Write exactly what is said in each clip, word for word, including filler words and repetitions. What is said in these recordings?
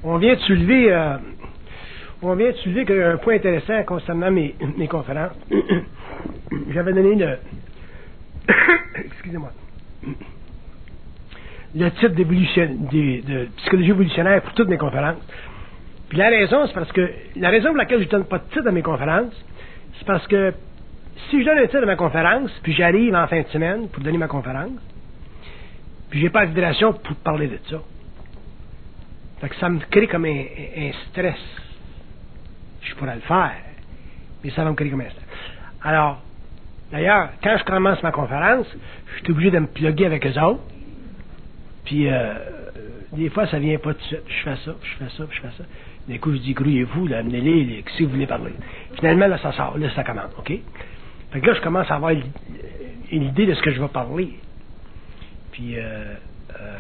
On vient de soulever, euh, on vient de soulever un point intéressant concernant mes, mes conférences. J'avais donné le, excusez-moi, le titre d'évolution, de, de psychologie évolutionnaire pour toutes mes conférences. Puis la raison, c'est parce que, la raison pour laquelle je ne donne pas de titre à mes conférences, c'est parce que si je donne un titre à ma conférence, puis j'arrive en fin de semaine pour donner ma conférence, puis j'ai pas l'invitation pour parler de ça. Fait que ça me crée comme un, un stress. Je pourrais le faire, mais ça va me créer comme un stress. Alors, d'ailleurs, quand je commence ma conférence, je suis obligé de me plugger avec eux autres. Puis, euh, des fois, ça vient pas tout de suite. Je fais ça, je fais ça, je fais ça. D'un coup, je dis, grouillez-vous, là, amenez-les, les, si vous voulez parler. Finalement, là, ça sort, là, ça commence, OK? Fait que là, je commence à avoir une idée de ce que je vais parler. Puis, euh, euh,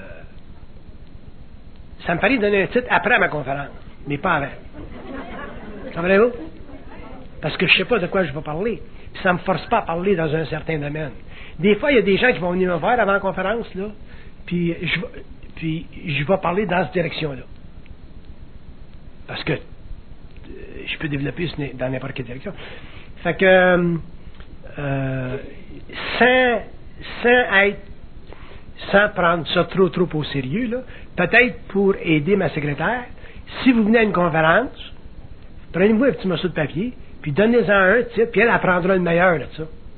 ça me paraît donner un titre après ma conférence, mais pas avant. Comprenez-vous? Parce que je sais pas de quoi je vais parler. Puis ça me force pas à parler dans un certain domaine. Des fois, il y a des gens qui vont venir me voir avant la conférence, là, puis je, puis je vais parler dans cette direction-là. Parce que euh, je peux développer dans n'importe quelle direction. Fait que, euh, sans, sans être, sans prendre ça trop, trop au sérieux, là, peut-être pour aider ma secrétaire, si vous venez à une conférence, prenez-vous un petit morceau de papier, puis donnez-en un titre, puis elle apprendra le meilleur de ça.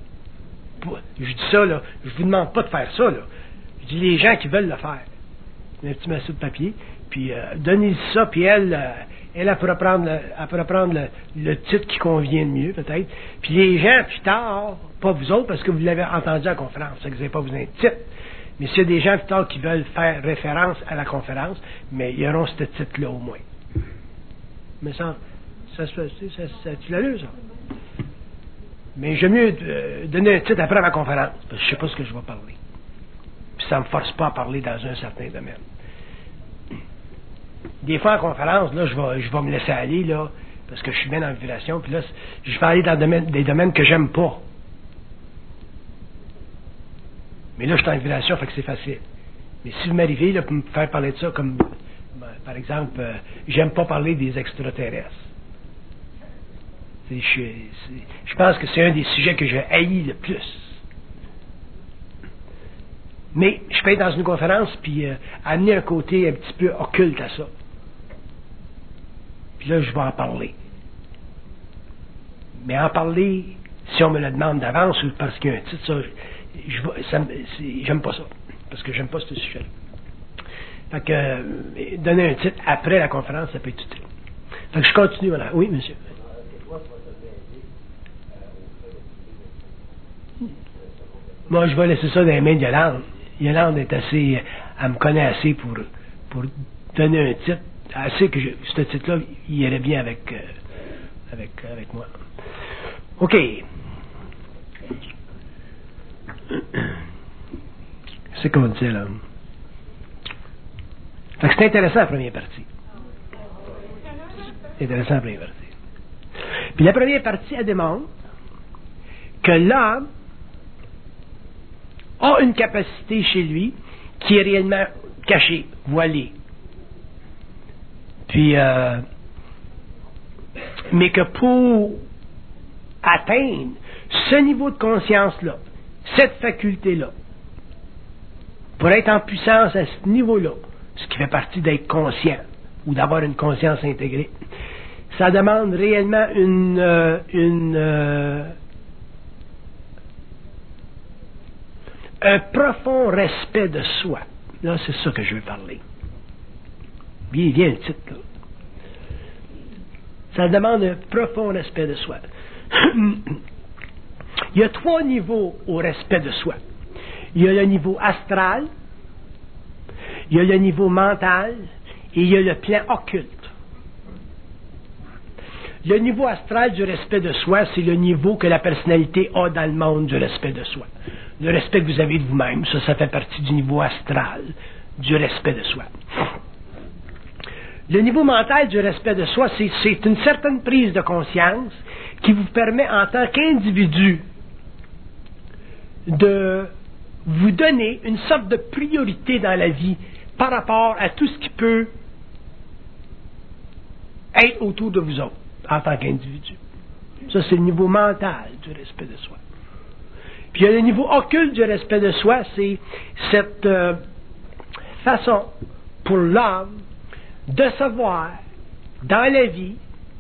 Je dis ça, là, je vous demande pas de faire ça, là. Je dis les gens qui veulent le faire. Un petit morceau de papier, puis euh, donnez-y ça, puis elle, euh, elle, elle pourra prendre, le, elle pourra prendre le, le titre qui convient le mieux, peut-être. Puis les gens, plus tard, pas vous autres, parce que vous l'avez entendu à la conférence, ça que vous n'avez pas besoin de titre. Mais s'il y a des gens, plus tard, qui veulent faire référence à la conférence, mais ils auront ce titre-là au moins. Mais ça, ça se fait, ça, ça, tu l'as lu, ça? Mais j'aime mieux euh, donner un titre après ma conférence, parce que je ne sais pas ce que je vais parler. Puis ça ne me force pas à parler dans un certain domaine. Des fois, en conférence, là, je vais, je vais me laisser aller, là, parce que je suis bien dans la vibration, puis là, je vais aller dans domaine, des domaines que j'aime pas. Mais là, je suis en vibration, fait que c'est facile. Mais si vous m'arrivez, là, pour me faire parler de ça, comme, ben, par exemple, euh, j'aime pas parler des extraterrestres. C'est, je, c'est, je pense que c'est un des sujets que je haïs le plus. Mais je peux être dans une conférence puis euh, amener un côté un petit peu occulte à ça. Puis là, je vais en parler. Mais en parler, si on me le demande d'avance ou parce qu'il y a un titre, ça, je, je, ça j'aime pas ça. Parce que j'aime pas ce sujet-là. Fait que euh, donner un titre après la conférence, ça peut être utile. Fait que je continue, voilà. Oui, monsieur. Moi, je vais laisser ça dans les mains de Yolande. Yolande est assez, elle me connaît assez pour, pour donner un titre, assez que je, ce titre-là, il irait bien avec, euh, avec, avec moi. OK. C'est qu'on dit, là. Fait que c'est intéressant la première partie. C'est intéressant la première partie. Puis la première partie, elle démontre que l'homme a une capacité chez lui qui est réellement cachée, voilée. Puis, euh, mais que pour atteindre ce niveau de conscience-là, cette faculté-là, pour être en puissance à ce niveau-là, ce qui fait partie d'être conscient ou d'avoir une conscience intégrée, ça demande réellement une, euh, une euh, un profond respect de soi. Là, c'est ça que je veux parler. Bien, bien le titre, là. Ça demande un profond respect de soi. Il y a trois niveaux au respect de soi. Il y a le niveau astral, il y a le niveau mental et il y a le plan occulte. Le niveau astral du respect de soi, c'est le niveau que la personnalité a dans le monde du respect de soi. Le respect que vous avez de vous-même, ça, ça fait partie du niveau astral du respect de soi. Le niveau mental du respect de soi, c'est, c'est une certaine prise de conscience qui vous permet, en tant qu'individu, de vous donner une sorte de priorité dans la vie par rapport à tout ce qui peut être autour de vous autres, en tant qu'individu. Ça, c'est le niveau mental du respect de soi. Puis il y a le niveau occulte du respect de soi, c'est cette euh, façon pour l'homme de savoir dans la vie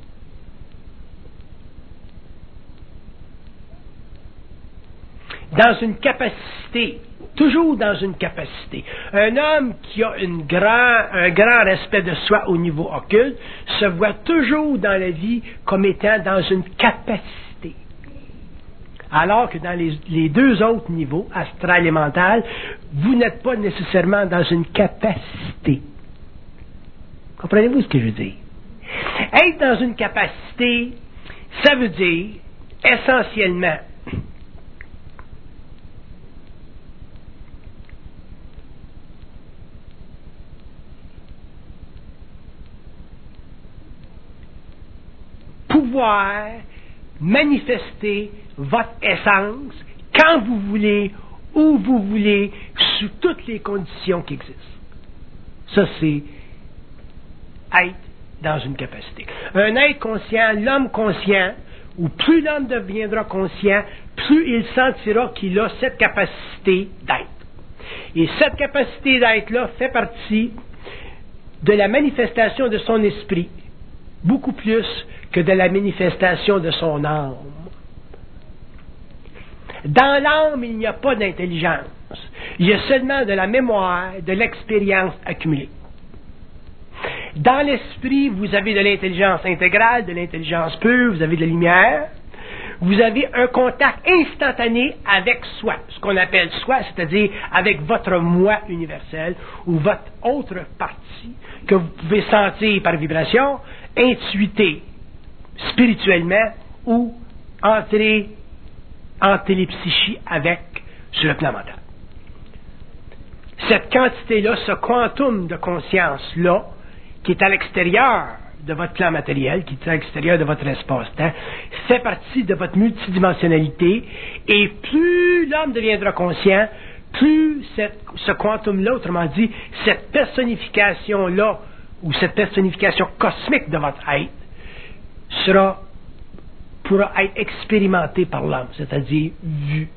dans une capacité, toujours dans une capacité. Un homme qui a une grand, un grand respect de soi au niveau occulte se voit toujours dans la vie comme étant dans une capacité. Alors que dans les, les deux autres niveaux, astral et mental, vous n'êtes pas nécessairement dans une capacité. Comprenez-vous ce que je veux dire? Être dans une capacité, ça veut dire essentiellement pouvoir manifester votre essence quand vous voulez, où vous voulez, sous toutes les conditions qui existent. Ça, c'est être dans une capacité. Un être conscient, l'homme conscient, ou plus l'homme deviendra conscient, plus il sentira qu'il a cette capacité d'être. Et cette capacité d'être-là fait partie de la manifestation de son esprit, beaucoup plus que de la manifestation de son âme. Dans l'âme, il n'y a pas d'intelligence. Il y a seulement de la mémoire, de l'expérience accumulée. Dans l'esprit, vous avez de l'intelligence intégrale, de l'intelligence pure, vous avez de la lumière. Vous avez un contact instantané avec soi, ce qu'on appelle soi, c'est-à-dire avec votre moi universel ou votre autre partie que vous pouvez sentir par vibration, intuiter spirituellement ou entrer en télépsychie avec sur le plan mental. Cette quantité-là, ce quantum de conscience-là, qui est à l'extérieur de votre plan matériel, qui est à l'extérieur de votre espace-temps, fait partie de votre multidimensionnalité, et plus l'homme deviendra conscient, plus cette, ce quantum-là, autrement dit, cette personnification-là, ou cette personnification cosmique de votre être, sera, pourra être expérimentée par l'homme, c'est-à-dire vue,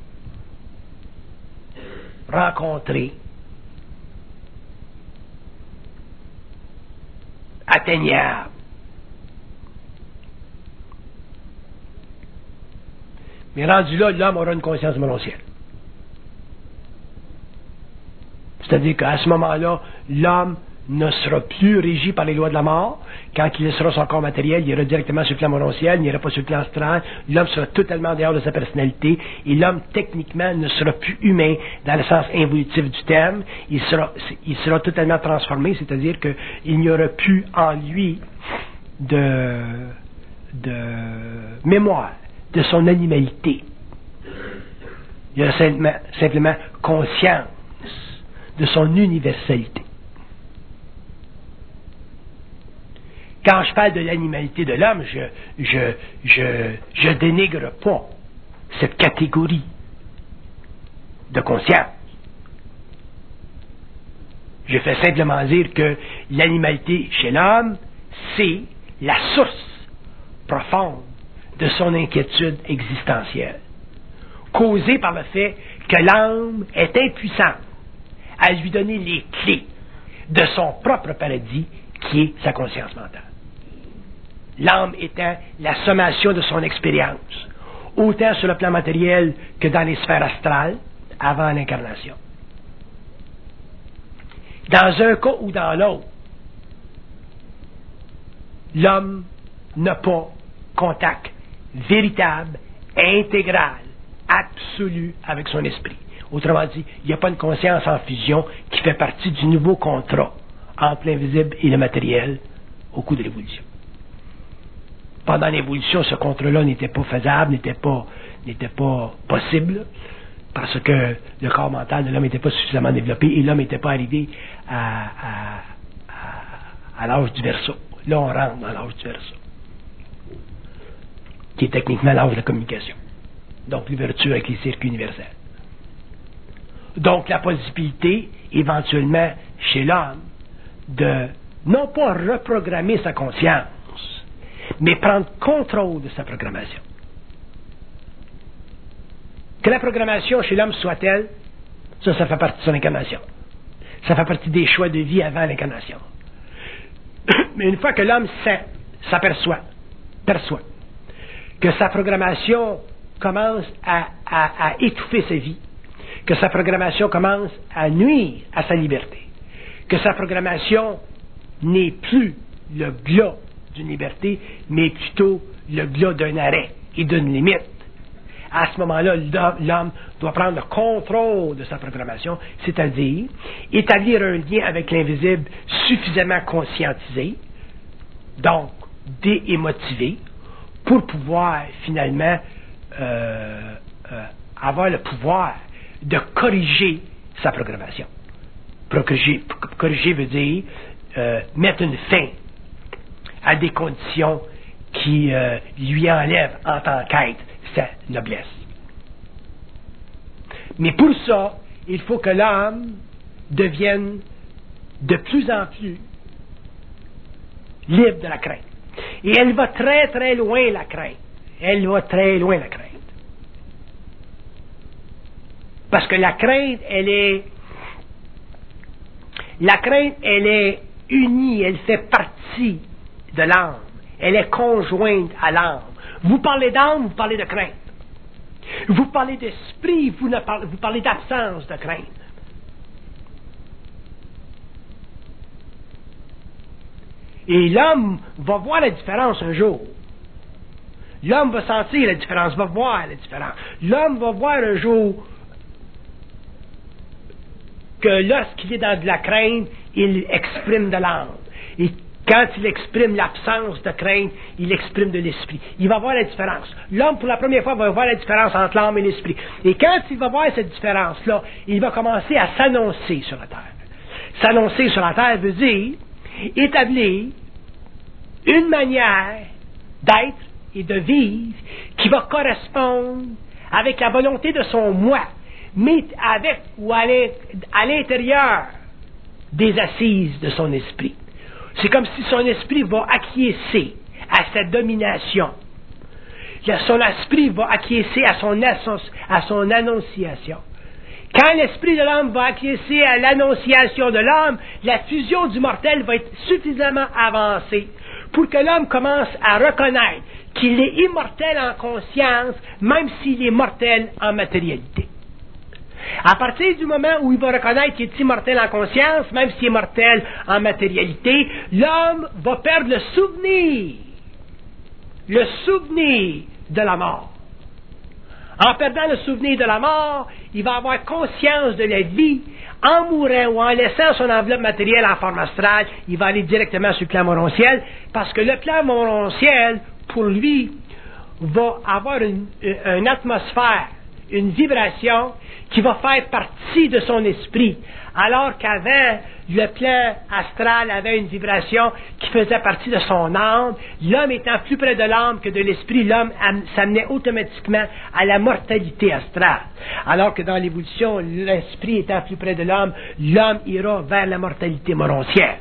rencontrée, atteignable. Mais rendu là, l'homme aura une conscience mononcielle. C'est-à-dire qu'à ce moment-là, l'homme ne sera plus régi par les lois de la mort. Quand il laissera son corps matériel, il ira directement sur le plan mononciel, il n'ira pas sur le plan astral. L'homme sera totalement dehors de sa personnalité et l'homme, techniquement, ne sera plus humain dans le sens involutif du terme. Il sera, il sera totalement transformé, c'est-à-dire qu'il n'y aura plus en lui de, de mémoire de son animalité. Il y aura simplement, simplement conscience de son universalité. Quand je parle de l'animalité de l'homme, je, je, je, je dénigre pas cette catégorie de conscience. Je fais simplement dire que l'animalité chez l'homme, c'est la source profonde de son inquiétude existentielle, causée par le fait que l'âme est impuissante à lui donner les clés de son propre paradis, qui est sa conscience mentale. L'âme étant la sommation de son expérience, autant sur le plan matériel que dans les sphères astrales, avant l'incarnation. Dans un cas ou dans l'autre, l'homme n'a pas contact véritable, intégral, absolu avec son esprit. Autrement dit, il n'y a pas une conscience en fusion qui fait partie du nouveau contrat entre l'invisible et le matériel au cours de l'évolution. Pendant l'évolution, ce contrat-là n'était pas faisable, n'était pas, n'était pas possible, parce que le corps mental de l'homme n'était pas suffisamment développé et l'homme n'était pas arrivé à, à, à, à l'âge du Verseau. Là, on rentre dans l'âge du Verseau, qui est techniquement l'âge de la communication. Donc, l'ouverture avec les circuits universels. Donc, la possibilité, éventuellement, chez l'homme, de non pas reprogrammer sa conscience, mais prendre contrôle de sa programmation. Que la programmation chez l'homme soit telle, ça, ça fait partie de son incarnation. Ça fait partie des choix de vie avant l'incarnation. Mais une fois que l'homme sait, s'aperçoit, perçoit, que sa programmation commence à, à, à étouffer sa vie, que sa programmation commence à nuire à sa liberté, que sa programmation n'est plus le glas d'une liberté, mais plutôt le glas d'un arrêt et d'une limite. À ce moment-là, l'homme doit prendre le contrôle de sa programmation, c'est-à-dire établir un lien avec l'invisible suffisamment conscientisé, donc déémotivé, pour pouvoir finalement euh, euh, avoir le pouvoir de corriger sa programmation. Corriger, corriger veut dire euh, mettre une fin à des conditions qui euh, lui enlèvent en tant qu'être sa noblesse. Mais pour ça, il faut que l'âme devienne de plus en plus libre de la crainte. Et elle va très très loin, la crainte. Elle va très loin, la crainte. Parce que la crainte, elle est... La crainte, elle est unie, elle fait partie de l'âme. Elle est conjointe à l'âme. Vous parlez d'âme, vous parlez de crainte. Vous parlez d'esprit, vous, ne parlez, vous parlez d'absence de crainte. Et l'homme va voir la différence un jour. L'homme va sentir la différence, va voir la différence. L'homme va voir un jour que lorsqu'il est dans de la crainte, il exprime de l'âme. Et quand il exprime l'absence de crainte, il exprime de l'esprit. Il va voir la différence. L'homme, pour la première fois, va voir la différence entre l'âme et l'esprit. Et quand il va voir cette différence-là, il va commencer à s'annoncer sur la terre. S'annoncer sur la terre veut dire établir une manière d'être et de vivre qui va correspondre avec la volonté de son moi, mais avec ou à l'intérieur des assises de son esprit. C'est comme si son esprit va acquiescer à cette domination. Son esprit va acquiescer à son, à son annonciation. Quand l'esprit de l'homme va acquiescer à l'annonciation de l'homme, la fusion du mortel va être suffisamment avancée pour que l'homme commence à reconnaître qu'il est immortel en conscience, même s'il est mortel en matérialité. À partir du moment où il va reconnaître qu'il est immortel en conscience, même s'il est mortel en matérialité, l'homme va perdre le souvenir, le souvenir de la mort. En perdant le souvenir de la mort, il va avoir conscience de la vie. En mourant ou en laissant son enveloppe matérielle en forme astrale, il va aller directement sur le plan morontiel, parce que le plan morontiel, pour lui, va avoir une, une atmosphère, une vibration qui va faire partie de son esprit, alors qu'avant, le plan astral avait une vibration qui faisait partie de son âme. L'homme étant plus près de l'âme que de l'esprit, l'homme s'amenait automatiquement à la mortalité astrale. Alors que dans l'évolution, l'esprit étant plus près de l'homme, l'homme ira vers la mortalité morontielle.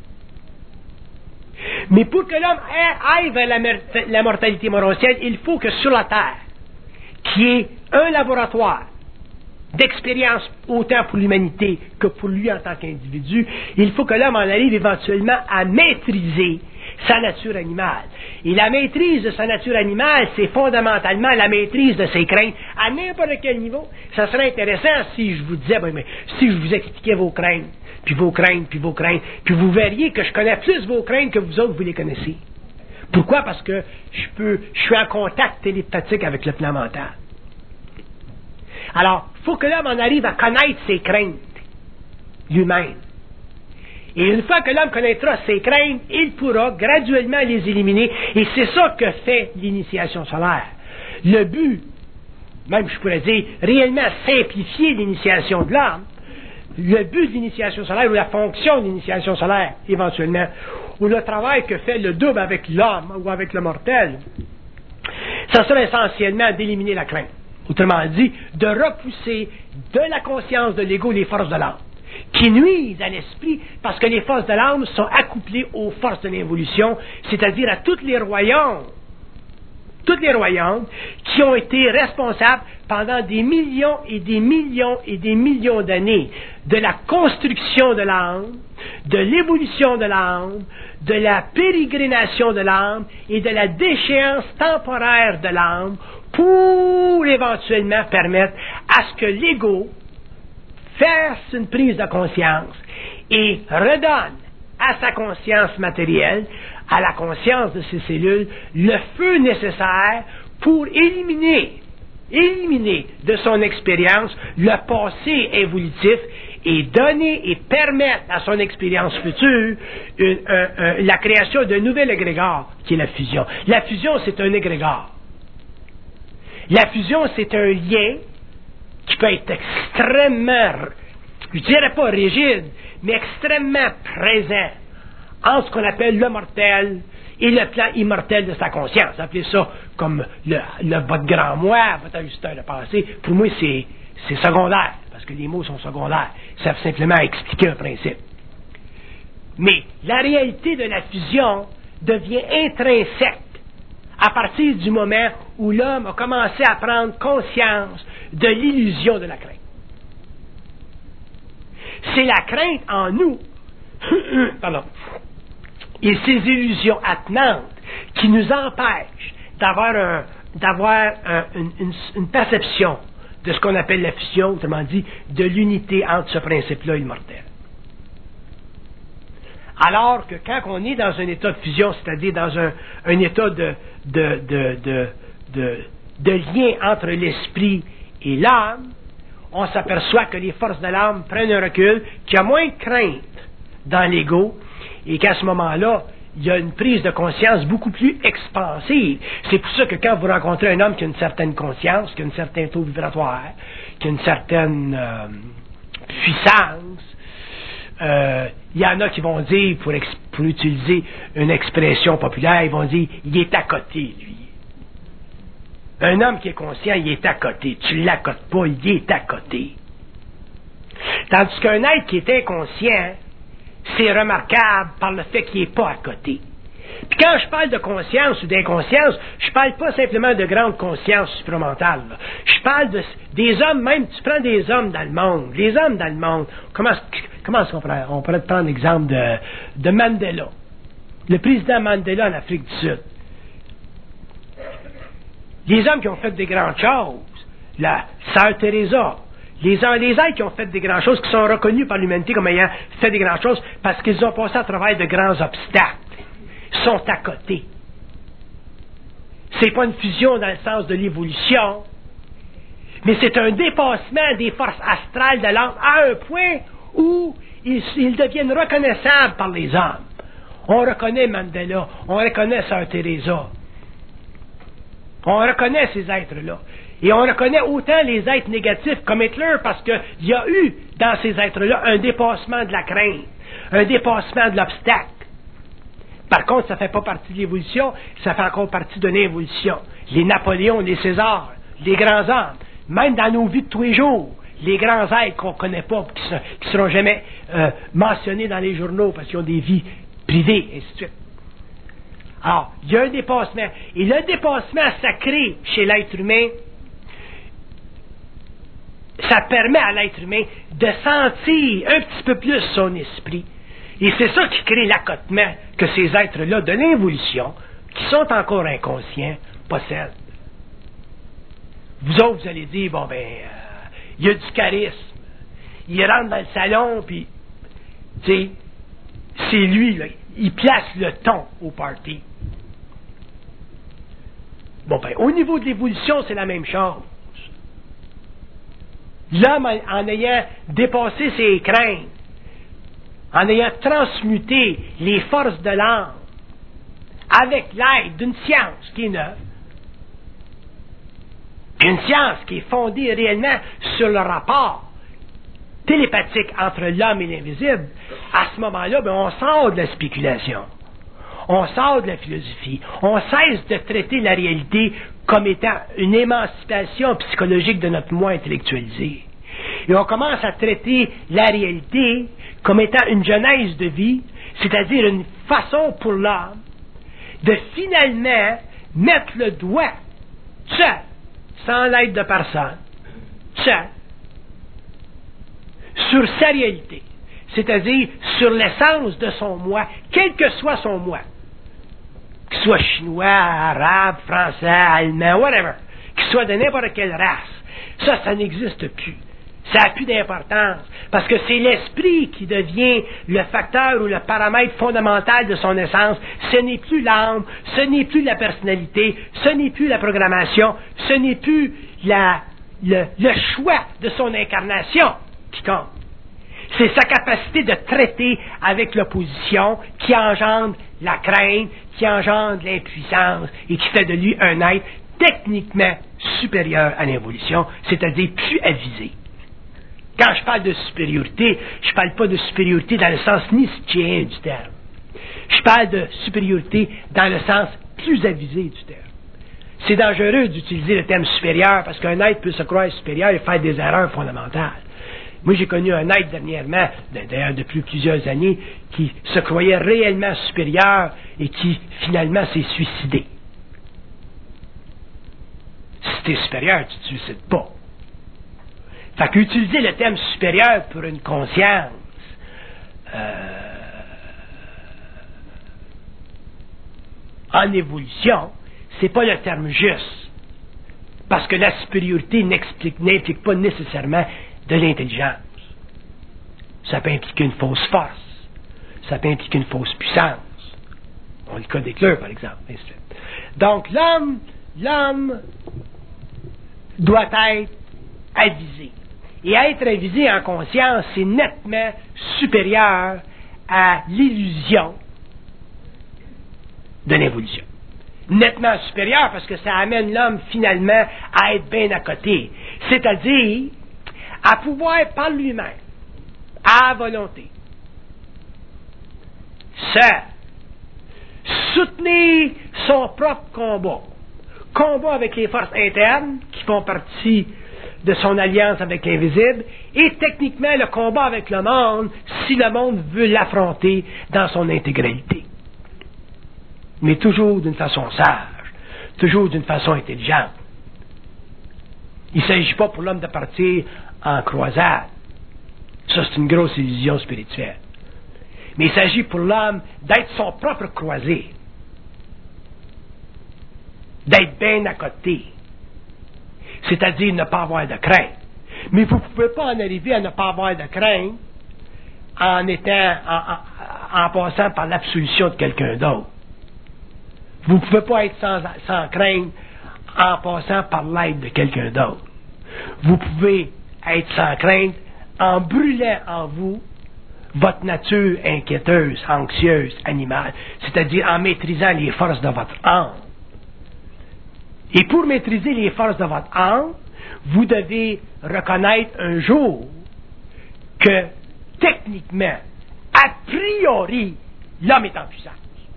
Mais pour que l'homme aille vers la, la mortalité morontielle, il faut que sur la terre, qui est un laboratoire d'expérience autant pour l'humanité que pour lui en tant qu'individu, il faut que l'homme en arrive éventuellement à maîtriser sa nature animale. Et la maîtrise de sa nature animale, c'est fondamentalement la maîtrise de ses craintes à n'importe quel niveau. Ça serait intéressant si je vous disais, ben, mais, si je vous expliquais vos craintes, puis vos craintes, puis vos craintes, puis vous verriez que je connais plus vos craintes que vous autres, vous les connaissez. Pourquoi? Parce que je peux, je suis en contact télépathique avec le plan mental. Alors, il faut que l'homme en arrive à connaître ses craintes lui-même. Et une fois que l'homme connaîtra ses craintes, il pourra graduellement les éliminer. Et c'est ça que fait l'initiation solaire. Le but, même je pourrais dire, réellement simplifier l'initiation de l'homme, le but de l'initiation solaire, ou la fonction de l'initiation solaire, éventuellement, ou le travail que fait le double avec l'homme ou avec le mortel, ça sera essentiellement d'éliminer la crainte. Autrement dit, de repousser de la conscience de l'ego les forces de l'âme. qui nuisent à l'esprit, parce que les forces de l'âme sont accouplées aux forces de l'évolution, c'est-à-dire à tous les royaumes, tous les royaumes qui ont été responsables pendant des millions et des millions et des millions d'années de la construction de l'âme, de l'évolution de l'âme, de la pérégrination de l'âme et de la déchéance temporaire de l'âme pour éventuellement permettre à ce que l'ego fasse une prise de conscience et redonne à sa conscience matérielle, à la conscience de ses cellules, le feu nécessaire pour éliminer, éliminer de son expérience le passé évolutif et donner et permettre à son expérience future une, un, un, la création d'un nouvel égrégore qui est la fusion. La fusion, c'est un égrégore. La fusion, c'est un lien qui peut être extrêmement, je dirais pas rigide, mais extrêmement présent entre ce qu'on appelle le mortel et le plan immortel de sa conscience. Appelez ça comme le, le votre grand moi, votre ajusteur de passé. Pour moi, c'est, c'est secondaire, parce que les mots sont secondaires. Ils servent simplement à expliquer un principe. Mais la réalité de la fusion devient intrinsèque à partir du moment où l'homme a commencé à prendre conscience de l'illusion de la crainte. C'est la crainte en nous, pardon, et ces illusions attenantes qui nous empêchent d'avoir, un, d'avoir un, une, une, une perception de ce qu'on appelle la fusion, autrement dit, de l'unité entre ce principe-là et le mortel. Alors que quand on est dans un état de fusion, c'est-à-dire dans un, un état de, de, de, de, de, de lien entre l'esprit et l'âme, on s'aperçoit que les forces de l'âme prennent un recul, qu'il y a moins de crainte dans l'ego, et qu'à ce moment-là, il y a une prise de conscience beaucoup plus expansive. C'est pour ça que quand vous rencontrez un homme qui a une certaine conscience, qui a un certain taux vibratoire, qui a une certaine euh, puissance, euh, il y en a qui vont dire, pour, ex- pour utiliser une expression populaire, ils vont dire, il est à côté, lui. Un homme qui est conscient, il est à côté. Tu ne l'accotes pas, il est à côté. Tandis qu'un être qui est inconscient, c'est remarquable par le fait qu'il n'est pas à côté. Puis quand je parle de conscience ou d'inconscience, je parle pas simplement de grande conscience supramentale. Là. Je parle de, des hommes, même, tu prends des hommes dans le monde, les hommes dans le monde. Comment, comment est-ce qu'on pourrait, on pourrait prendre l'exemple de, de Mandela, le président Mandela en Afrique du Sud. Les hommes qui ont fait des grandes choses, la Sœur Teresa, les, les êtres qui ont fait des grandes choses, qui sont reconnus par l'humanité comme ayant fait des grandes choses, parce qu'ils ont passé à travers de grands obstacles, sont à côté. C'est pas une fusion dans le sens de l'évolution, mais c'est un dépassement des forces astrales de l'âme à un point où ils, ils deviennent reconnaissables par les hommes. On reconnaît Mandela, on reconnaît Sœur Teresa. On reconnaît ces êtres-là. Et on reconnaît autant les êtres négatifs comme Hitler parce qu'il y a eu dans ces êtres-là un dépassement de la crainte, un dépassement de l'obstacle. Par contre, ça ne fait pas partie de l'évolution, ça fait encore partie de l'évolution. Les Napoléons, les Césars, les grands hommes, même dans nos vies de tous les jours, les grands êtres qu'on ne connaît pas, qui ne seront jamais euh, mentionnés dans les journaux parce qu'ils ont des vies privées, et ainsi de suite. Alors, il y a un dépassement. Et le dépassement sacré chez l'être humain, ça permet à l'être humain de sentir un petit peu plus son esprit. Et c'est ça qui crée l'accotement que ces êtres-là de l'évolution, qui sont encore inconscients, possèdent. Vous autres, vous allez dire, bon ben, euh, il y a du charisme. Il rentre dans le salon, puis, tu sais, c'est lui, là, il place le ton au party. Bon ben, au niveau de l'évolution, c'est la même chose. L'homme, en ayant dépassé ses craintes, en ayant transmuté les forces de l'âme, avec l'aide d'une science qui est neuve, une science qui est fondée réellement sur le rapport télépathique entre l'homme et l'invisible, à ce moment-là, ben, on sort de la spéculation. On sort de la philosophie. On cesse de traiter la réalité comme étant une émancipation psychologique de notre moi intellectualisé. Et on commence à traiter la réalité comme étant une genèse de vie, c'est-à-dire une façon pour l'homme de finalement mettre le doigt, seul, sans l'aide de personne, seul, sur sa réalité, c'est-à-dire sur l'essence de son moi, quel que soit son moi, qu'il soit chinois, arabe, français, allemand, whatever, qu'il soit de n'importe quelle race. Ça, ça n'existe plus. Ça n'a plus d'importance, parce que c'est l'esprit qui devient le facteur ou le paramètre fondamental de son essence. Ce n'est plus l'âme, ce n'est plus la personnalité, ce n'est plus la programmation, ce n'est plus la, le, le choix de son incarnation qui compte. C'est sa capacité de traiter avec l'opposition qui engendre la crainte, qui engendre l'impuissance et qui fait de lui un être techniquement supérieur à l'évolution, c'est-à-dire plus avisé. Quand je parle de supériorité, je ne parle pas de supériorité dans le sens nietzschéen du terme. Je parle de supériorité dans le sens plus avisé du terme. C'est dangereux d'utiliser le terme supérieur parce qu'un être peut se croire supérieur et faire des erreurs fondamentales. Moi, j'ai connu un être dernièrement, d'ailleurs depuis plusieurs années, qui se croyait réellement supérieur et qui, finalement, s'est suicidé. Si tu es supérieur, tu ne te suicides pas. Fait qu'utiliser le terme supérieur pour une conscience euh, en évolution, c'est pas le terme juste. Parce que la supériorité n'explique, n'implique pas nécessairement de l'intelligence. Ça peut impliquer une fausse force. Ça peut impliquer une fausse puissance. On le cas des cleurs, par exemple. Ainsi de suite. Donc, l'homme, l'homme doit être avisé. Et être avisé en conscience, c'est nettement supérieur à l'illusion de l'évolution. Nettement supérieur parce que ça amène l'homme finalement à être bien à côté. C'est-à-dire à pouvoir par lui-même, à volonté, se soutenir son propre combat. Combat avec les forces internes qui font partie de son alliance avec l'invisible, et techniquement le combat avec le monde, si le monde veut l'affronter dans son intégralité. Mais toujours d'une façon sage, toujours d'une façon intelligente. Il ne s'agit pas pour l'homme de partir en croisade. Ça, c'est une grosse illusion spirituelle. Mais il s'agit pour l'homme d'être son propre croisé, d'être bien à côté. C'est-à-dire ne pas avoir de crainte. Mais vous ne pouvez pas en arriver à ne pas avoir de crainte en étant, en, en, en passant par l'absolution de quelqu'un d'autre. Vous ne pouvez pas être sans, sans crainte en passant par l'aide de quelqu'un d'autre. Vous pouvez être sans crainte en brûlant en vous votre nature inquiéteuse, anxieuse, animale, c'est-à-dire en maîtrisant les forces de votre âme. Et pour maîtriser les forces de votre âme, vous devez reconnaître un jour que, techniquement, a priori, l'homme est en puissance.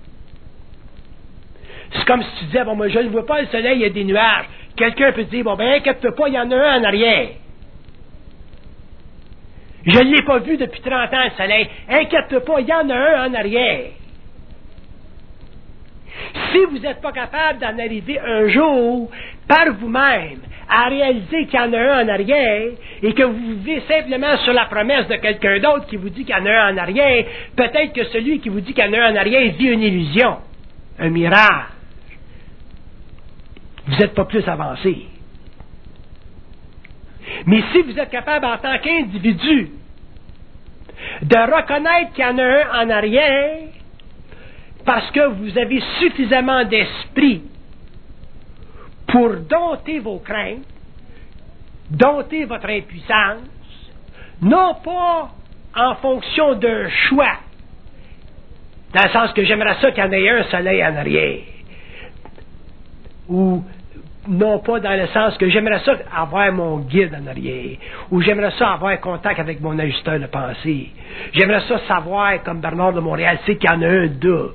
C'est comme si tu disais, bon, moi, je ne vois pas le soleil, il y a des nuages. Quelqu'un peut te dire, bon, ben, inquiète-toi pas, il y en a un en arrière. Je ne l'ai pas vu depuis trente ans, le soleil. Inquiète-toi pas, il y en a un en arrière. Si vous n'êtes pas capable d'en arriver un jour, par vous-même, à réaliser qu'il y en a un en arrière, et que vous vivez simplement sur la promesse de quelqu'un d'autre qui vous dit qu'il y en a un en arrière, peut-être que celui qui vous dit qu'il y en a un en arrière vit une illusion, un mirage. Vous n'êtes pas plus avancé. Mais si vous êtes capable, en tant qu'individu, de reconnaître qu'il y en a un en arrière, parce que vous avez suffisamment d'esprit pour dompter vos craintes, dompter votre impuissance, non pas en fonction d'un choix, dans le sens que j'aimerais ça qu'il y en ait un soleil en arrière, ou non pas dans le sens que j'aimerais ça avoir mon guide en arrière, ou j'aimerais ça avoir contact avec mon ajusteur de pensée, j'aimerais ça savoir, comme Bernard de Montréal, c'est qu'il y en a un d'eux.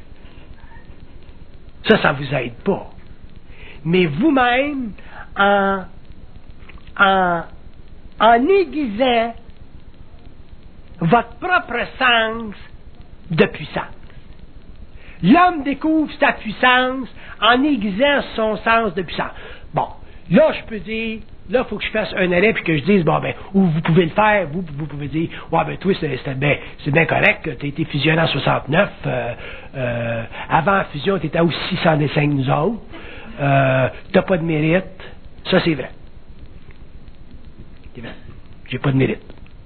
Ça, ça ne vous aide pas. Mais vous-même, en, en en aiguisant votre propre sens de puissance. L'homme découvre sa puissance en aiguisant son sens de puissance. Bon, là, je peux dire, là, il faut que je fasse un arrêt puis que je dise, bon, ben, ou vous pouvez le faire, vous, vous pouvez dire, ouais, ben, toi, c'est, c'est, ben, c'est bien correct, tu as été fusionné en soixante-neuf, euh, euh, avant la fusion, tu étais aussi six cent cinq nous autres, euh, t'as pas de mérite, ça, c'est vrai. C'est vrai. J'ai pas de mérite.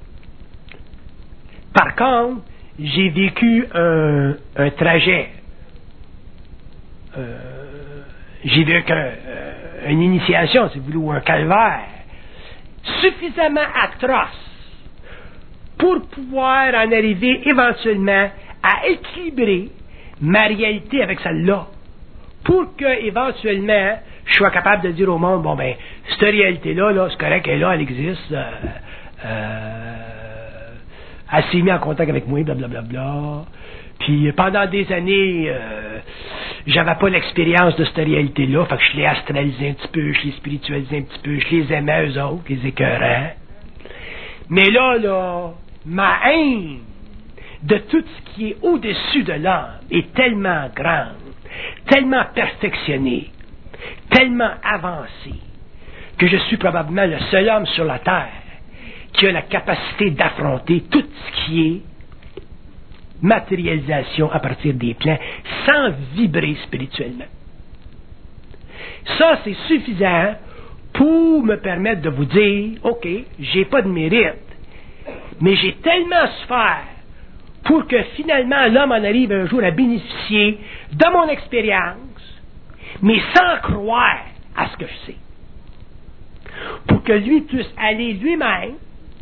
Par contre, j'ai vécu un, un trajet. Euh, j'ai vécu un, euh, une initiation, si vous voulez, ou un calvaire suffisamment atroce pour pouvoir en arriver éventuellement à équilibrer ma réalité avec celle-là. Pour que, éventuellement, je sois capable de dire au monde, bon, ben, cette réalité-là, là, c'est correct, elle est là, elle existe. Euh, euh, elle s'est mise en contact avec moi, blablabla. Bla, bla, bla. Puis pendant des années, euh, j'avais pas l'expérience de cette réalité-là, fait que je l'ai astralisé un petit peu, je l'ai spiritualisé un petit peu, je les aimais eux autres, les écœurants. Mais là, là, ma haine de tout ce qui est au-dessus de l'âme est tellement grande, tellement perfectionnée, tellement avancée, que je suis probablement le seul homme sur la terre qui a la capacité d'affronter tout ce qui est matérialisation à partir des plans sans vibrer spirituellement. Ça, c'est suffisant pour me permettre de vous dire, OK, j'ai pas de mérite, mais j'ai tellement souffert pour que finalement l'homme en arrive un jour à bénéficier de mon expérience, mais sans croire à ce que je sais. Pour que lui puisse aller lui-même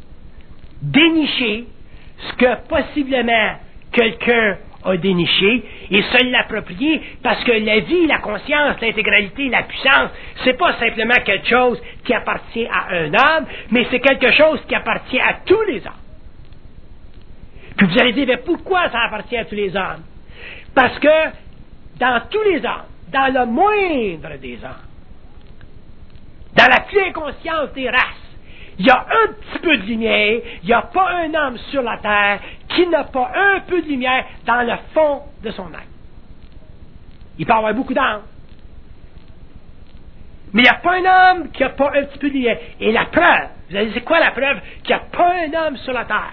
dénicher ce que possiblement quelqu'un a déniché et se l'approprier, parce que la vie, la conscience, l'intégralité, la puissance, c'est pas simplement quelque chose qui appartient à un homme, mais c'est quelque chose qui appartient à tous les hommes. Puis vous allez dire, mais pourquoi ça appartient à tous les hommes? Parce que dans tous les hommes, dans le moindre des hommes, dans la plus inconscience des races, il y a un petit peu de lumière, il n'y a pas un homme sur la terre qui n'a pas un peu de lumière dans le fond de son être. Il peut y avoir beaucoup d'âmes. Mais il n'y a pas un homme qui n'a pas un petit peu de lumière. Et la preuve, vous allez dire, c'est quoi la preuve qu'il n'y a pas un homme sur la terre?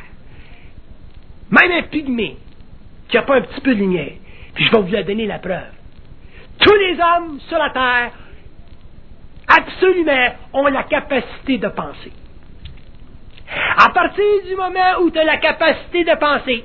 Même un pygmée qui n'a pas un petit peu de lumière. Puis je vais vous la donner la preuve. Tous les hommes sur la terre, absolument, ont la capacité de penser. À partir du moment où tu as la capacité de penser,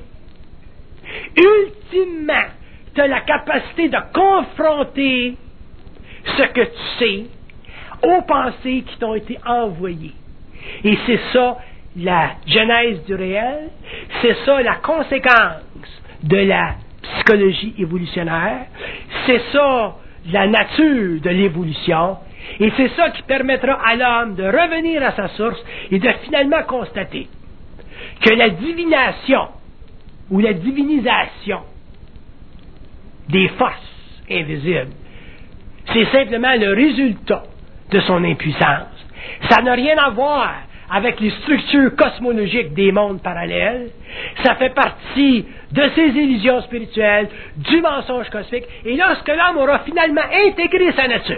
ultimement, tu as la capacité de confronter ce que tu sais aux pensées qui t'ont été envoyées. Et c'est ça la genèse du réel, c'est ça la conséquence de la psychologie évolutionnaire, c'est ça la nature de l'évolution. Et c'est ça qui permettra à l'homme de revenir à sa source et de finalement constater que la divination ou la divinisation des forces invisibles, c'est simplement le résultat de son impuissance. Ça n'a rien à voir avec les structures cosmologiques des mondes parallèles. Ça fait partie de ces illusions spirituelles, du mensonge cosmique. Et lorsque l'homme aura finalement intégré sa nature,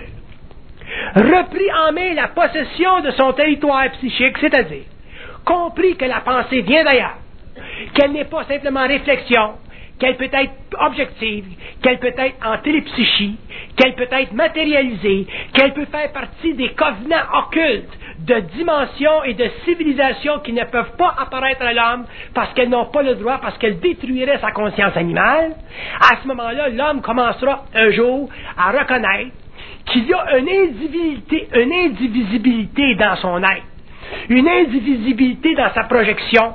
repris en main la possession de son territoire psychique, c'est-à-dire compris que la pensée vient d'ailleurs, qu'elle n'est pas simplement réflexion, qu'elle peut être objective, qu'elle peut être en télépsychie, qu'elle peut être matérialisée, qu'elle peut faire partie des covenants occultes de dimensions et de civilisations qui ne peuvent pas apparaître à l'homme parce qu'elles n'ont pas le droit, parce qu'elles détruiraient sa conscience animale. À ce moment-là, l'homme commencera un jour à reconnaître qu'il y a une indivisibilité, une indivisibilité dans son être, une indivisibilité dans sa projection,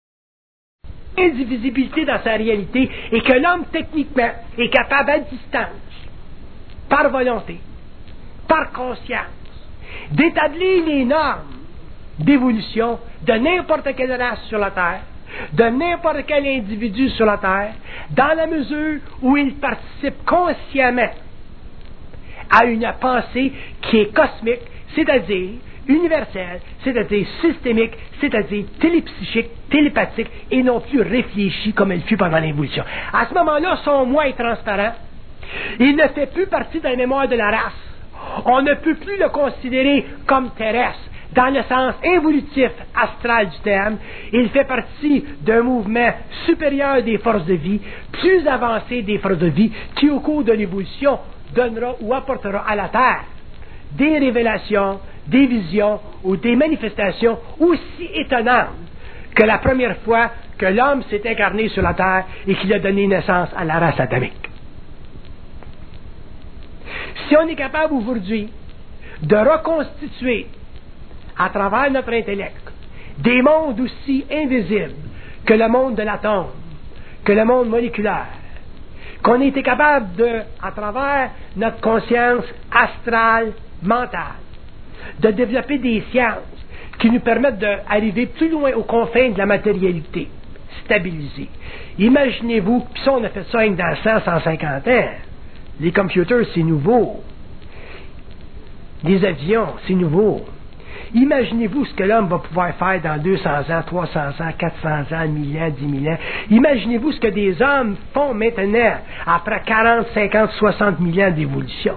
une indivisibilité dans sa réalité, et que l'homme, techniquement, est capable à distance, par volonté, par conscience, d'établir les normes d'évolution de n'importe quelle race sur la Terre, de n'importe quel individu sur la Terre, dans la mesure où il participe consciemment à une pensée qui est cosmique, c'est-à-dire universelle, c'est-à-dire systémique, c'est-à-dire télépsychique, télépathique, et non plus réfléchie comme elle fut pendant l'évolution. À ce moment-là, son moi est transparent. Il ne fait plus partie de la mémoire de la race. On ne peut plus le considérer comme terrestre, dans le sens évolutif astral du terme. Il fait partie d'un mouvement supérieur des forces de vie, plus avancé des forces de vie, qui au cours de l'évolution donnera ou apportera à la Terre des révélations, des visions ou des manifestations aussi étonnantes que la première fois que l'homme s'est incarné sur la Terre et qu'il a donné naissance à la race adamique. Si on est capable aujourd'hui de reconstituer à travers notre intellect des mondes aussi invisibles que le monde de l'atome, que le monde moléculaire, qu'on a été capable de, à travers notre conscience astrale, mentale, de développer des sciences qui nous permettent d'arriver plus loin aux confins de la matérialité, stabilisée. Imaginez-vous, puis ça on a fait ça dans cent, cent cinquante ans, les computers c'est nouveau, les avions c'est nouveau. Imaginez-vous ce que l'homme va pouvoir faire dans deux cents ans, trois cents ans, quatre cents ans, mille ans, dix mille ans. Imaginez-vous ce que des hommes font maintenant, après quarante, cinquante, soixante mille ans d'évolution.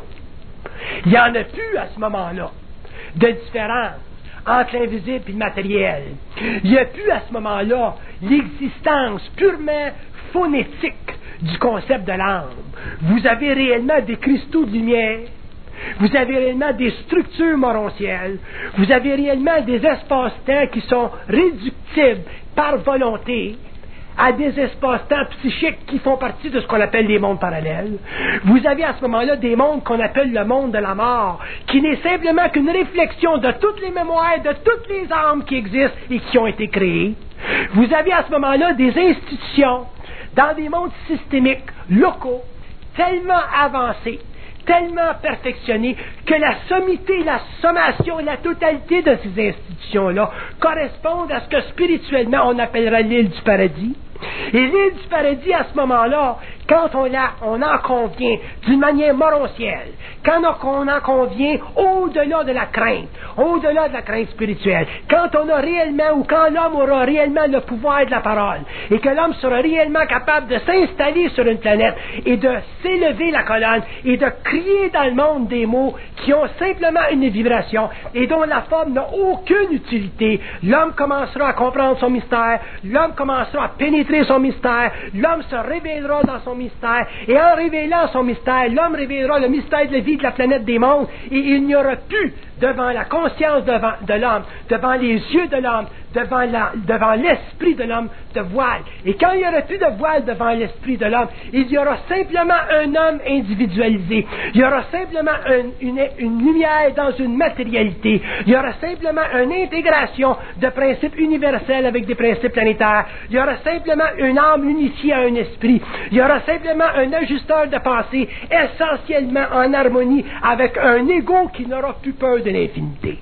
Il n'y en a plus à ce moment-là de différence entre l'invisible et le matériel. Il n'y a plus à ce moment-là l'existence purement phonétique du concept de l'âme. Vous avez réellement des cristaux de lumière. Vous avez réellement des structures morontielles. Vous avez réellement des espaces-temps qui sont réductibles par volonté à des espaces-temps psychiques qui font partie de ce qu'on appelle les mondes parallèles. Vous avez à ce moment-là des mondes qu'on appelle le monde de la mort, qui n'est simplement qu'une réflexion de toutes les mémoires, de toutes les âmes qui existent et qui ont été créées. Vous avez à ce moment-là des institutions dans des mondes systémiques, locaux, tellement avancés, tellement perfectionnés, que la sommité, la sommation, la totalité de ces institutions-là correspondent à ce que spirituellement on appellera l'île du paradis. Et l'île du paradis, à ce moment-là, quand on, la, on en convient d'une manière morontielle, quand on en convient au-delà de la crainte, au-delà de la crainte spirituelle, quand on a réellement, ou quand l'homme aura réellement le pouvoir de la parole, et que l'homme sera réellement capable de s'installer sur une planète, et de s'élever la colonne, et de crier dans le monde des mots qui ont simplement une vibration, et dont la forme n'a aucune utilité, l'homme commencera à comprendre son mystère, l'homme commencera à pénétrer son mystère, l'homme se révélera dans son mystère, et en révélant son mystère, l'homme révélera le mystère de la vie de la planète des mondes, et il n'y aura plus devant la conscience devant, de l'homme, devant les yeux de l'homme, devant, la, devant l'esprit de l'homme, de voile. Et quand il n'y aura plus de voile devant l'esprit de l'homme, il y aura simplement un homme individualisé. Il y aura simplement un, une, une lumière dans une matérialité. Il y aura simplement une intégration de principes universels avec des principes planétaires. Il y aura simplement une âme unifiée à un esprit. Il y aura simplement un ajusteur de pensée essentiellement en harmonie avec un ego qui n'aura plus peur de l'infinité.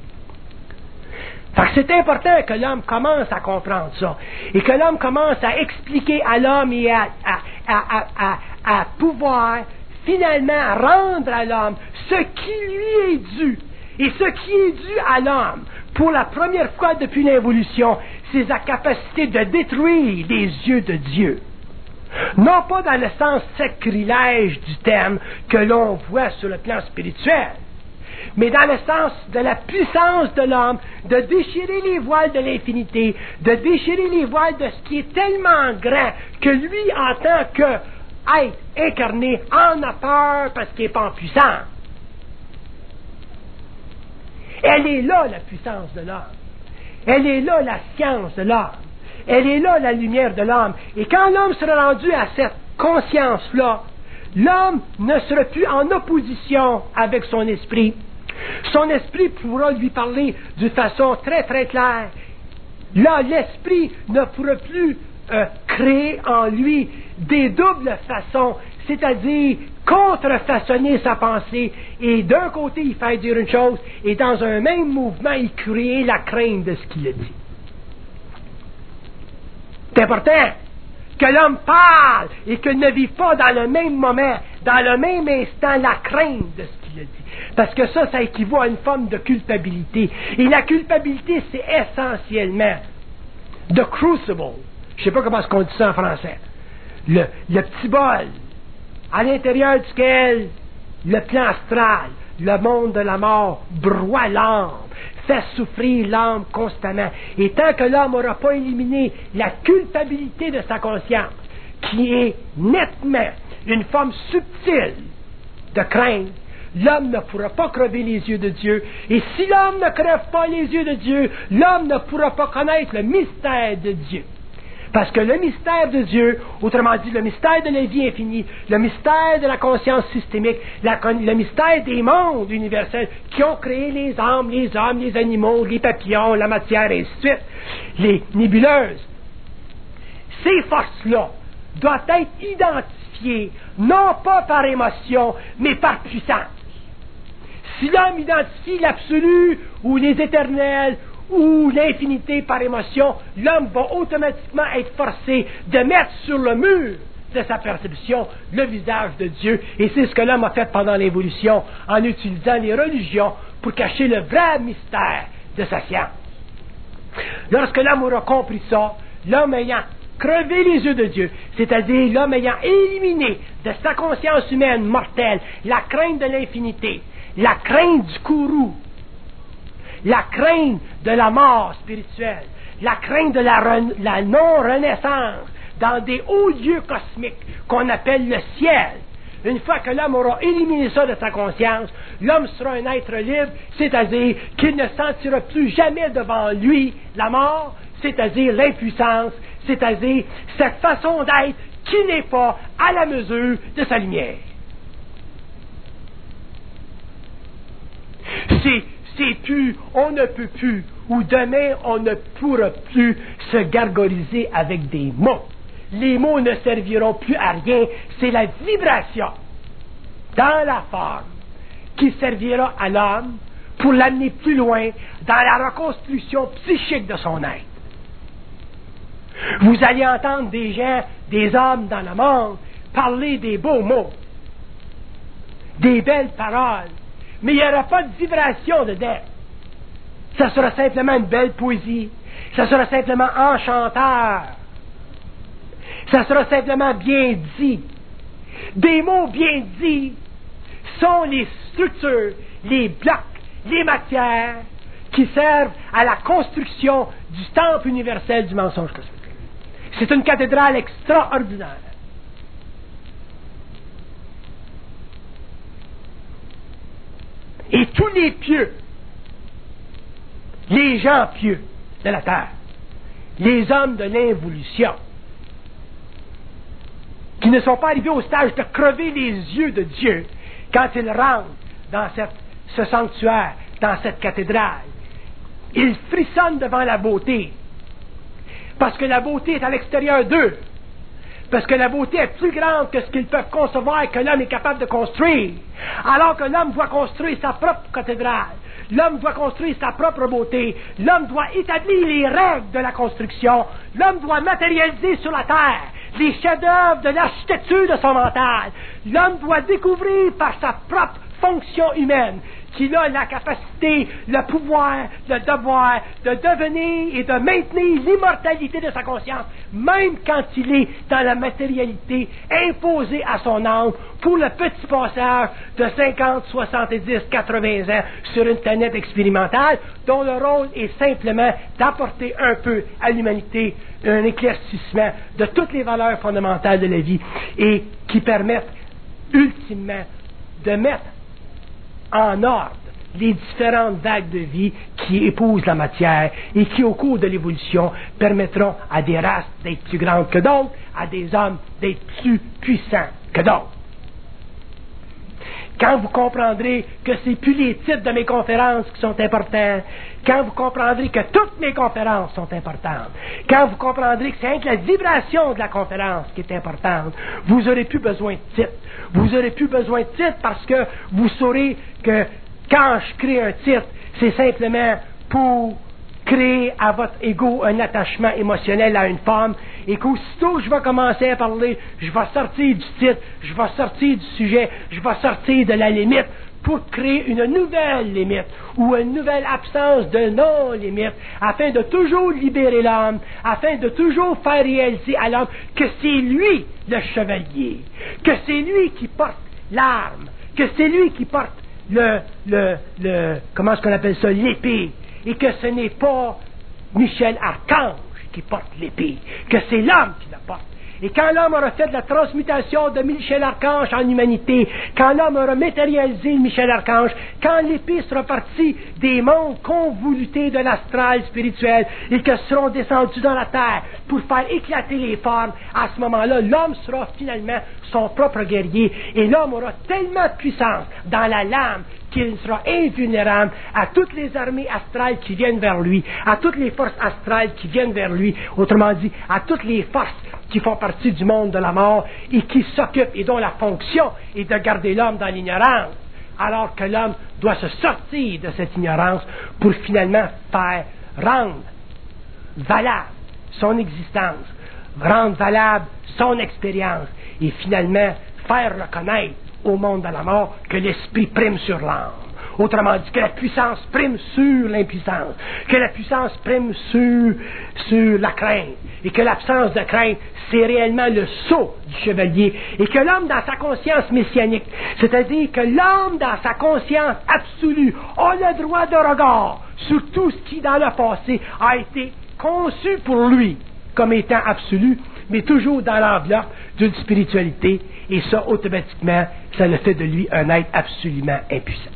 Fait que c'est important que l'homme commence à comprendre ça et que l'homme commence à expliquer à l'homme et à, à, à, à, à, à pouvoir finalement rendre à l'homme ce qui lui est dû. Et ce qui est dû à l'homme, pour la première fois depuis l'évolution, c'est sa capacité de détruire les yeux de Dieu. Non pas dans le sens sacrilège du terme que l'on voit sur le plan spirituel, mais dans le sens de la puissance de l'homme, de déchirer les voiles de l'infinité, de déchirer les voiles de ce qui est tellement grand que lui, en tant qu'être incarné, en a peur parce qu'il n'est pas en puissance. Elle est là, la puissance de l'homme. Elle est là, la science de l'homme. Elle est là, la lumière de l'homme. Et quand l'homme sera rendu à cette conscience-là, l'homme ne sera plus en opposition avec son esprit. Son esprit pourra lui parler d'une façon très très claire. Là, l'esprit ne pourra plus euh, créer en lui des doubles façons, c'est-à-dire contrefaçonner sa pensée et d'un côté il fait dire une chose et dans un même mouvement il crée la crainte de ce qu'il a dit. C'est important que l'homme parle et qu'il ne vit pas dans le même moment, dans le même instant, la crainte de ce qu'il le dit. Parce que ça, ça équivaut à une forme de culpabilité. Et la culpabilité, c'est essentiellement the crucible. Je ne sais pas comment est-ce qu'on dit ça en français. Le, le petit bol à l'intérieur duquel le plan astral, le monde de la mort, broie l'âme, fait souffrir l'âme constamment. Et tant que l'homme n'aura pas éliminé la culpabilité de sa conscience, qui est nettement une forme subtile de crainte, l'homme ne pourra pas crever les yeux de Dieu. Et si l'homme ne crève pas les yeux de Dieu, l'homme ne pourra pas connaître le mystère de Dieu. Parce que le mystère de Dieu, autrement dit, le mystère de la vie infinie, le mystère de la conscience systémique, la, le mystère des mondes universels qui ont créé les âmes, les hommes, les animaux, les papillons, la matière, et ainsi de suite, les nébuleuses, ces forces-là doivent être identifiées, non pas par émotion, mais par puissance. Si l'homme identifie l'absolu ou les éternels, ou l'infinité par émotion, l'homme va automatiquement être forcé de mettre sur le mur de sa perception le visage de Dieu. Et c'est ce que l'homme a fait pendant l'évolution, en utilisant les religions pour cacher le vrai mystère de sa science. Lorsque l'homme aura compris ça, l'homme ayant crevé les yeux de Dieu, c'est-à-dire l'homme ayant éliminé de sa conscience humaine mortelle la crainte de l'infinité, la crainte du courroux, la crainte de la mort spirituelle, la crainte de la, re- la non-renaissance dans des hauts lieux cosmiques qu'on appelle le ciel. Une fois que l'homme aura éliminé ça de sa conscience, l'homme sera un être libre, c'est-à-dire qu'il ne sentira plus jamais devant lui la mort, c'est-à-dire l'impuissance, c'est-à-dire cette façon d'être qui n'est pas à la mesure de sa lumière. C'est C'est plus, on ne peut plus, ou demain on ne pourra plus se gargariser avec des mots. Les mots ne serviront plus à rien, c'est la vibration dans la forme qui servira à l'homme pour l'amener plus loin dans la reconstruction psychique de son être. Vous allez entendre des gens, des hommes dans le monde, parler des beaux mots, des belles paroles, mais il n'y aura pas de vibration dedans. Ça sera simplement une belle poésie. Ça sera simplement enchanteur. Ça sera simplement bien dit. Des mots bien dits sont les structures, les blocs, les matières qui servent à la construction du temple universel du mensonge cosmique. C'est une cathédrale extraordinaire. Et tous les pieux, les gens pieux de la terre, les hommes de l'involution, qui ne sont pas arrivés au stage de crever les yeux de Dieu quand ils rentrent dans cette, ce sanctuaire, dans cette cathédrale, ils frissonnent devant la beauté, parce que la beauté est à l'extérieur d'eux. Parce que la beauté est plus grande que ce qu'ils peuvent concevoir et que l'homme est capable de construire. Alors que l'homme doit construire sa propre cathédrale. L'homme doit construire sa propre beauté. L'homme doit établir les règles de la construction. L'homme doit matérialiser sur la terre les chefs-d'œuvre de l'architecture de son mental. L'homme doit découvrir par sa propre fonction humaine qu'il a la capacité, le pouvoir, le devoir de devenir et de maintenir l'immortalité de sa conscience, même quand il est dans la matérialité imposée à son âme pour le petit passage de cinquante, soixante-dix, quatre-vingts ans sur une planète expérimentale dont le rôle est simplement d'apporter un peu à l'humanité un éclaircissement de toutes les valeurs fondamentales de la vie et qui permettent ultimement de mettre en ordre les différentes vagues de vie qui épousent la matière et qui, au cours de l'évolution, permettront à des races d'être plus grandes que d'autres, à des hommes d'être plus puissants que d'autres. Quand vous comprendrez que c'est plus les titres de mes conférences qui sont importants, quand vous comprendrez que toutes mes conférences sont importantes, quand vous comprendrez que c'est rien que la vibration de la conférence qui est importante, vous n'aurez plus besoin de titres. Vous n'aurez plus besoin de titres parce que vous saurez que quand je crée un titre, c'est simplement pour créer à votre ego un attachement émotionnel à une femme et qu'aussitôt je vais commencer à parler, je vais sortir du titre, je vais sortir du sujet, je vais sortir de la limite pour créer une nouvelle limite ou une nouvelle absence de non-limite afin de toujours libérer l'homme, afin de toujours faire réaliser à l'homme que c'est lui le chevalier, que c'est lui qui porte l'arme, que c'est lui qui porte le, le, le, comment est-ce qu'on appelle ça, l'épée, et que ce n'est pas Michel Archange qui porte l'épée, que c'est l'homme qui la porte. Et quand l'homme aura fait de la transmutation de Michel Archange en humanité, quand l'homme aura matérialisé Michel Archange, quand l'épée sera partie des mondes convolutés de l'astral spirituel et que seront descendus dans la terre pour faire éclater les formes, à ce moment-là, l'homme sera finalement son propre guerrier et l'homme aura tellement de puissance dans la lame qu'il sera invulnérable à toutes les armées astrales qui viennent vers lui, à toutes les forces astrales qui viennent vers lui, autrement dit, à toutes les forces qui font partie du monde de la mort et qui s'occupent et dont la fonction est de garder l'homme dans l'ignorance, alors que l'homme doit se sortir de cette ignorance pour finalement faire rendre valable son existence, rendre valable son expérience et finalement faire reconnaître au monde de la mort que l'esprit prime sur l'âme. Autrement dit, que la puissance prime sur l'impuissance, que la puissance prime sur, sur la crainte, et que l'absence de crainte, c'est réellement le sceau du chevalier, et que l'homme dans sa conscience messianique, c'est-à-dire que l'homme dans sa conscience absolue a le droit de regard sur tout ce qui dans le passé a été conçu pour lui comme étant absolu, mais toujours dans l'enveloppe d'une spiritualité, et ça, automatiquement, ça le fait de lui un être absolument impuissant.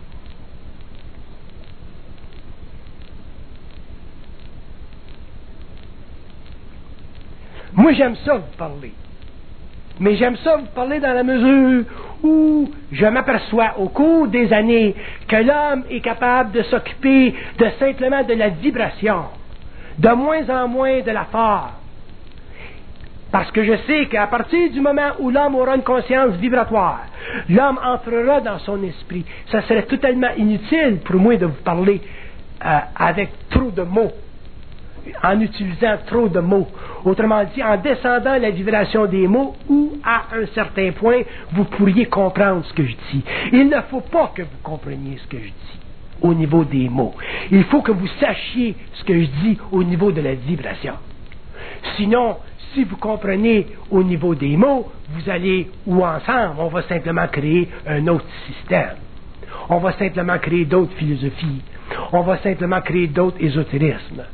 Moi, j'aime ça vous parler. Mais j'aime ça vous parler dans la mesure où je m'aperçois au cours des années que l'homme est capable de s'occuper de simplement de la vibration, de moins en moins de la forme. Parce que je sais qu'à partir du moment où l'homme aura une conscience vibratoire, l'homme entrera dans son esprit. Ça serait totalement inutile pour moi de vous parler euh, avec trop de mots, en utilisant trop de mots. Autrement dit, en descendant la vibration des mots où, à un certain point, vous pourriez comprendre ce que je dis. Il ne faut pas que vous compreniez ce que je dis au niveau des mots. Il faut que vous sachiez ce que je dis au niveau de la vibration. Sinon, si vous comprenez au niveau des mots, vous allez, ou ensemble, on va simplement créer un autre système. On va simplement créer d'autres philosophies. On va simplement créer d'autres ésotérismes.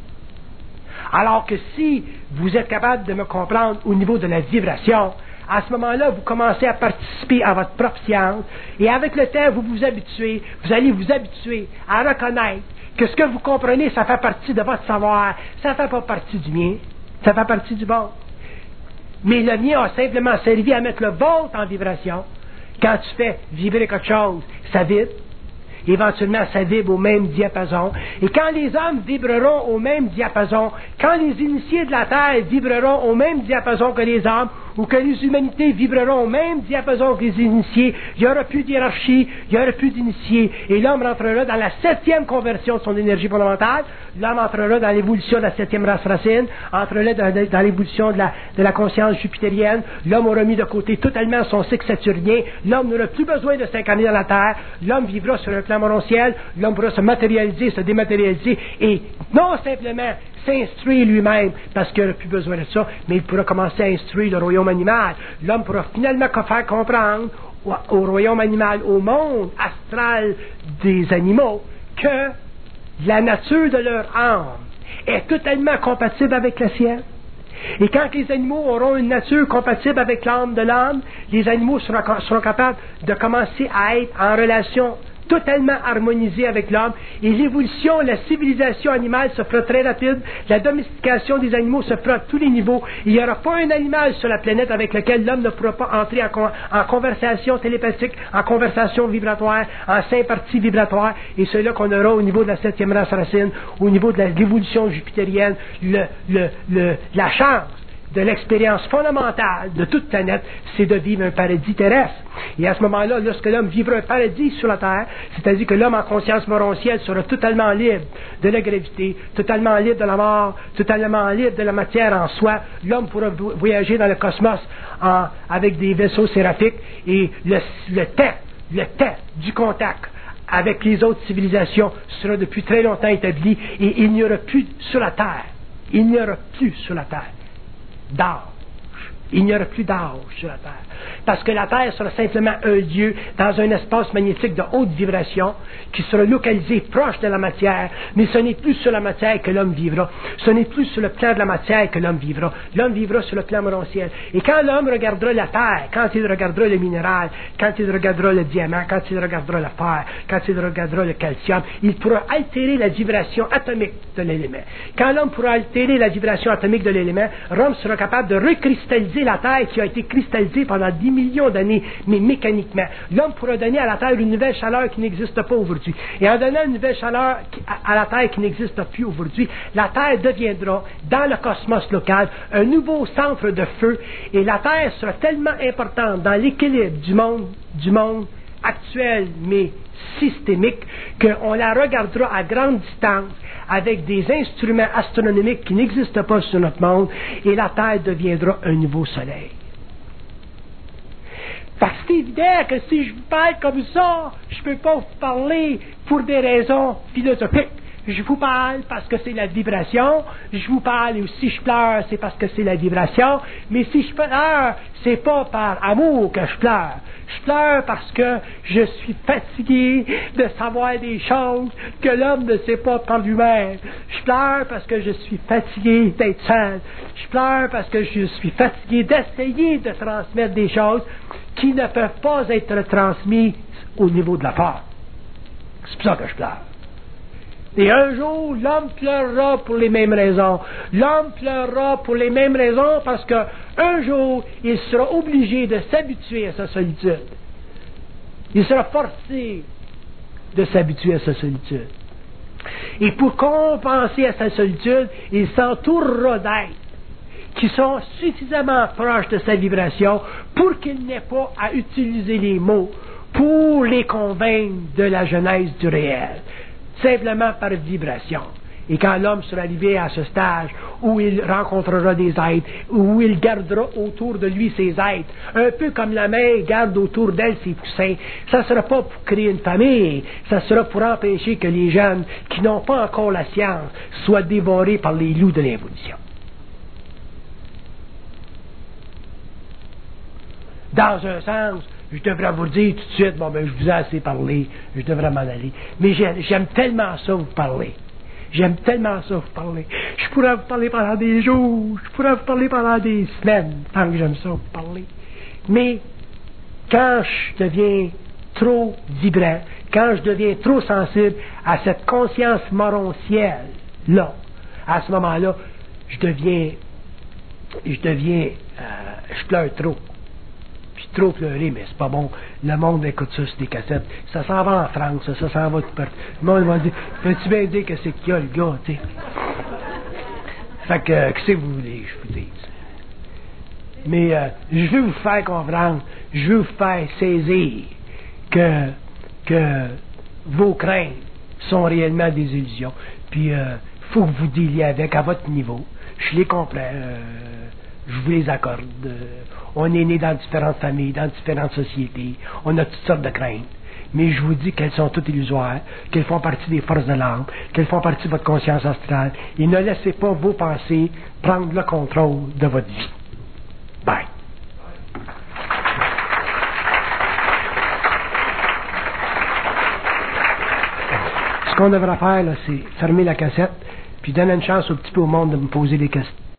Alors que si vous êtes capable de me comprendre au niveau de la vibration, à ce moment-là, vous commencez à participer à votre propre science, et avec le temps, vous vous habituez, vous allez vous habituer à reconnaître que ce que vous comprenez, ça fait partie de votre savoir, ça ne fait pas partie du mien, ça fait partie du bon. Mais le mien a simplement servi à mettre le vôtre en vibration. Quand tu fais vibrer quelque chose, ça vibre. Éventuellement, ça vibre au même diapason. Et quand les hommes vibreront au même diapason, quand les initiés de la Terre vibreront au même diapason que les hommes, ou que les humanités vibreront au même diapason que les initiés, il n'y aura plus d'hiérarchie, il n'y aura plus d'initiés, et l'homme rentrera dans la septième conversion de son énergie fondamentale, l'homme entrera dans l'évolution de la septième race racine, entrera dans, dans l'évolution de la, de la conscience jupitérienne, l'homme aura mis de côté totalement son cycle saturnien, l'homme n'aura plus besoin de s'incarner dans la Terre, l'homme vivra sur un plan morontiel, l'homme pourra se matérialiser, se dématérialiser, et non simplement s'instruire lui-même, parce qu'il n'aura plus besoin de ça, mais il pourra commencer à instruire le royaume animal. L'homme pourra finalement faire comprendre au, au royaume animal, au monde astral des animaux, que la nature de leur âme est totalement compatible avec la sienne. Et quand les animaux auront une nature compatible avec l'âme de l'homme, les animaux seront, seront capables de commencer à être en relation totalement harmonisé avec l'homme, et l'évolution, la civilisation animale se fera très rapide, la domestication des animaux se fera à tous les niveaux, il n'y aura pas un animal sur la planète avec lequel l'homme ne pourra pas entrer en, con, en conversation télépathique, en conversation vibratoire, en sympathie vibratoire, et c'est là qu'on aura au niveau de la septième race racine, au niveau de la, l'évolution jupitérienne, le, le, le, la chance de l'expérience fondamentale de toute planète, c'est de vivre un paradis terrestre. Et à ce moment-là, lorsque l'homme vivra un paradis sur la terre, c'est-à-dire que l'homme en conscience morontielle sera totalement libre de la gravité, totalement libre de la mort, totalement libre de la matière en soi, l'homme pourra voyager dans le cosmos en, avec des vaisseaux séraphiques, et le, le temps, le temps du contact avec les autres civilisations sera depuis très longtemps établi, et il n'y aura plus sur la terre, il n'y aura plus sur la terre d'âge. Il n'y aura plus d'âge sur la Terre. Parce que la Terre sera simplement un lieu dans un espace magnétique de haute vibration qui sera localisé proche de la matière, mais ce n'est plus sur la matière que l'homme vivra. Ce n'est plus sur le plan de la matière que l'homme vivra. L'homme vivra sur le plan morontiel. Et quand l'homme regardera la Terre, quand il regardera le minéral, quand il regardera le diamant, quand il regardera le fer, quand il regardera le calcium, il pourra altérer la vibration atomique de l'élément. Quand l'homme pourra altérer la vibration atomique de l'élément, l'homme sera capable de recristalliser la Terre qui a été cristallisée pendant dix millions d'années, mais mécaniquement. L'homme pourra donner à la Terre une nouvelle chaleur qui n'existe pas aujourd'hui. Et en donnant une nouvelle chaleur à la Terre qui n'existe plus aujourd'hui, la Terre deviendra, dans le cosmos local, un nouveau centre de feu, et la Terre sera tellement importante dans l'équilibre du monde, du monde actuel, mais systémique, qu'on la regardera à grande distance avec des instruments astronomiques qui n'existent pas sur notre monde, et la Terre deviendra un nouveau soleil. Parce que c'est évident que si je vous parle comme ça, je ne peux pas vous parler pour des raisons philosophiques. Je vous parle parce que c'est la vibration. Je vous parle, et si je pleure, c'est parce que c'est la vibration. Mais si je pleure, c'est pas par amour que je pleure. Je pleure parce que je suis fatigué de savoir des choses que l'homme ne sait pas par lui-même. Je pleure parce que je suis fatigué d'être seul. Je pleure parce que je suis fatigué d'essayer de transmettre des choses qui ne peuvent pas être transmises au niveau de la part. C'est pour ça que je pleure. Et un jour, l'homme pleurera pour les mêmes raisons. L'homme pleurera pour les mêmes raisons parce que un jour, il sera obligé de s'habituer à sa solitude. Il sera forcé de s'habituer à sa solitude. Et pour compenser à sa solitude, il s'entourera d'êtres qui sont suffisamment proches de sa vibration pour qu'il n'ait pas à utiliser les mots pour les convaincre de la genèse du réel. Simplement par vibration. Et quand l'homme sera arrivé à ce stage où il rencontrera des êtres, où il gardera autour de lui ses êtres, un peu comme la mère garde autour d'elle ses poussins, ça ne sera pas pour créer une famille, ça sera pour empêcher que les jeunes qui n'ont pas encore la science soient dévorés par les loups de l'évolution. Dans un sens, je devrais vous dire tout de suite, bon ben je vous ai assez parlé, je devrais m'en aller. Mais j'aime, j'aime tellement ça vous parler. J'aime tellement ça vous parler. Je pourrais vous parler pendant des jours, je pourrais vous parler pendant des semaines, tant que j'aime ça vous parler. Mais quand je deviens trop vibrant, quand je deviens trop sensible à cette conscience morontielle, là, à ce moment-là, je deviens, je deviens, euh, je pleure trop. Trop pleurer, mais c'est pas bon. Le monde écoute ça sur des cassettes. Ça s'en va en France, ça, ça s'en va tout partout. Le monde va dire, peux-tu bien dire que c'est qu'il y a le gars, tu sais. Fait que, qu'est-ce que vous voulez, je vous dise. Mais euh, je veux vous faire comprendre, je veux vous faire saisir que, que vos craintes sont réellement des illusions. Puis, il euh, faut que vous dealiez avec à votre niveau. Je les comprends. Euh, je vous les accorde. Euh, on est né dans différentes familles, dans différentes sociétés. On a toutes sortes de craintes. Mais je vous dis qu'elles sont toutes illusoires, qu'elles font partie des forces de l'âme, qu'elles font partie de votre conscience astrale. Et ne laissez pas vos pensées prendre le contrôle de votre vie. Bye. Ce qu'on devrait faire, là, c'est fermer la cassette, puis donner une chance un petit peu au monde de me poser des questions.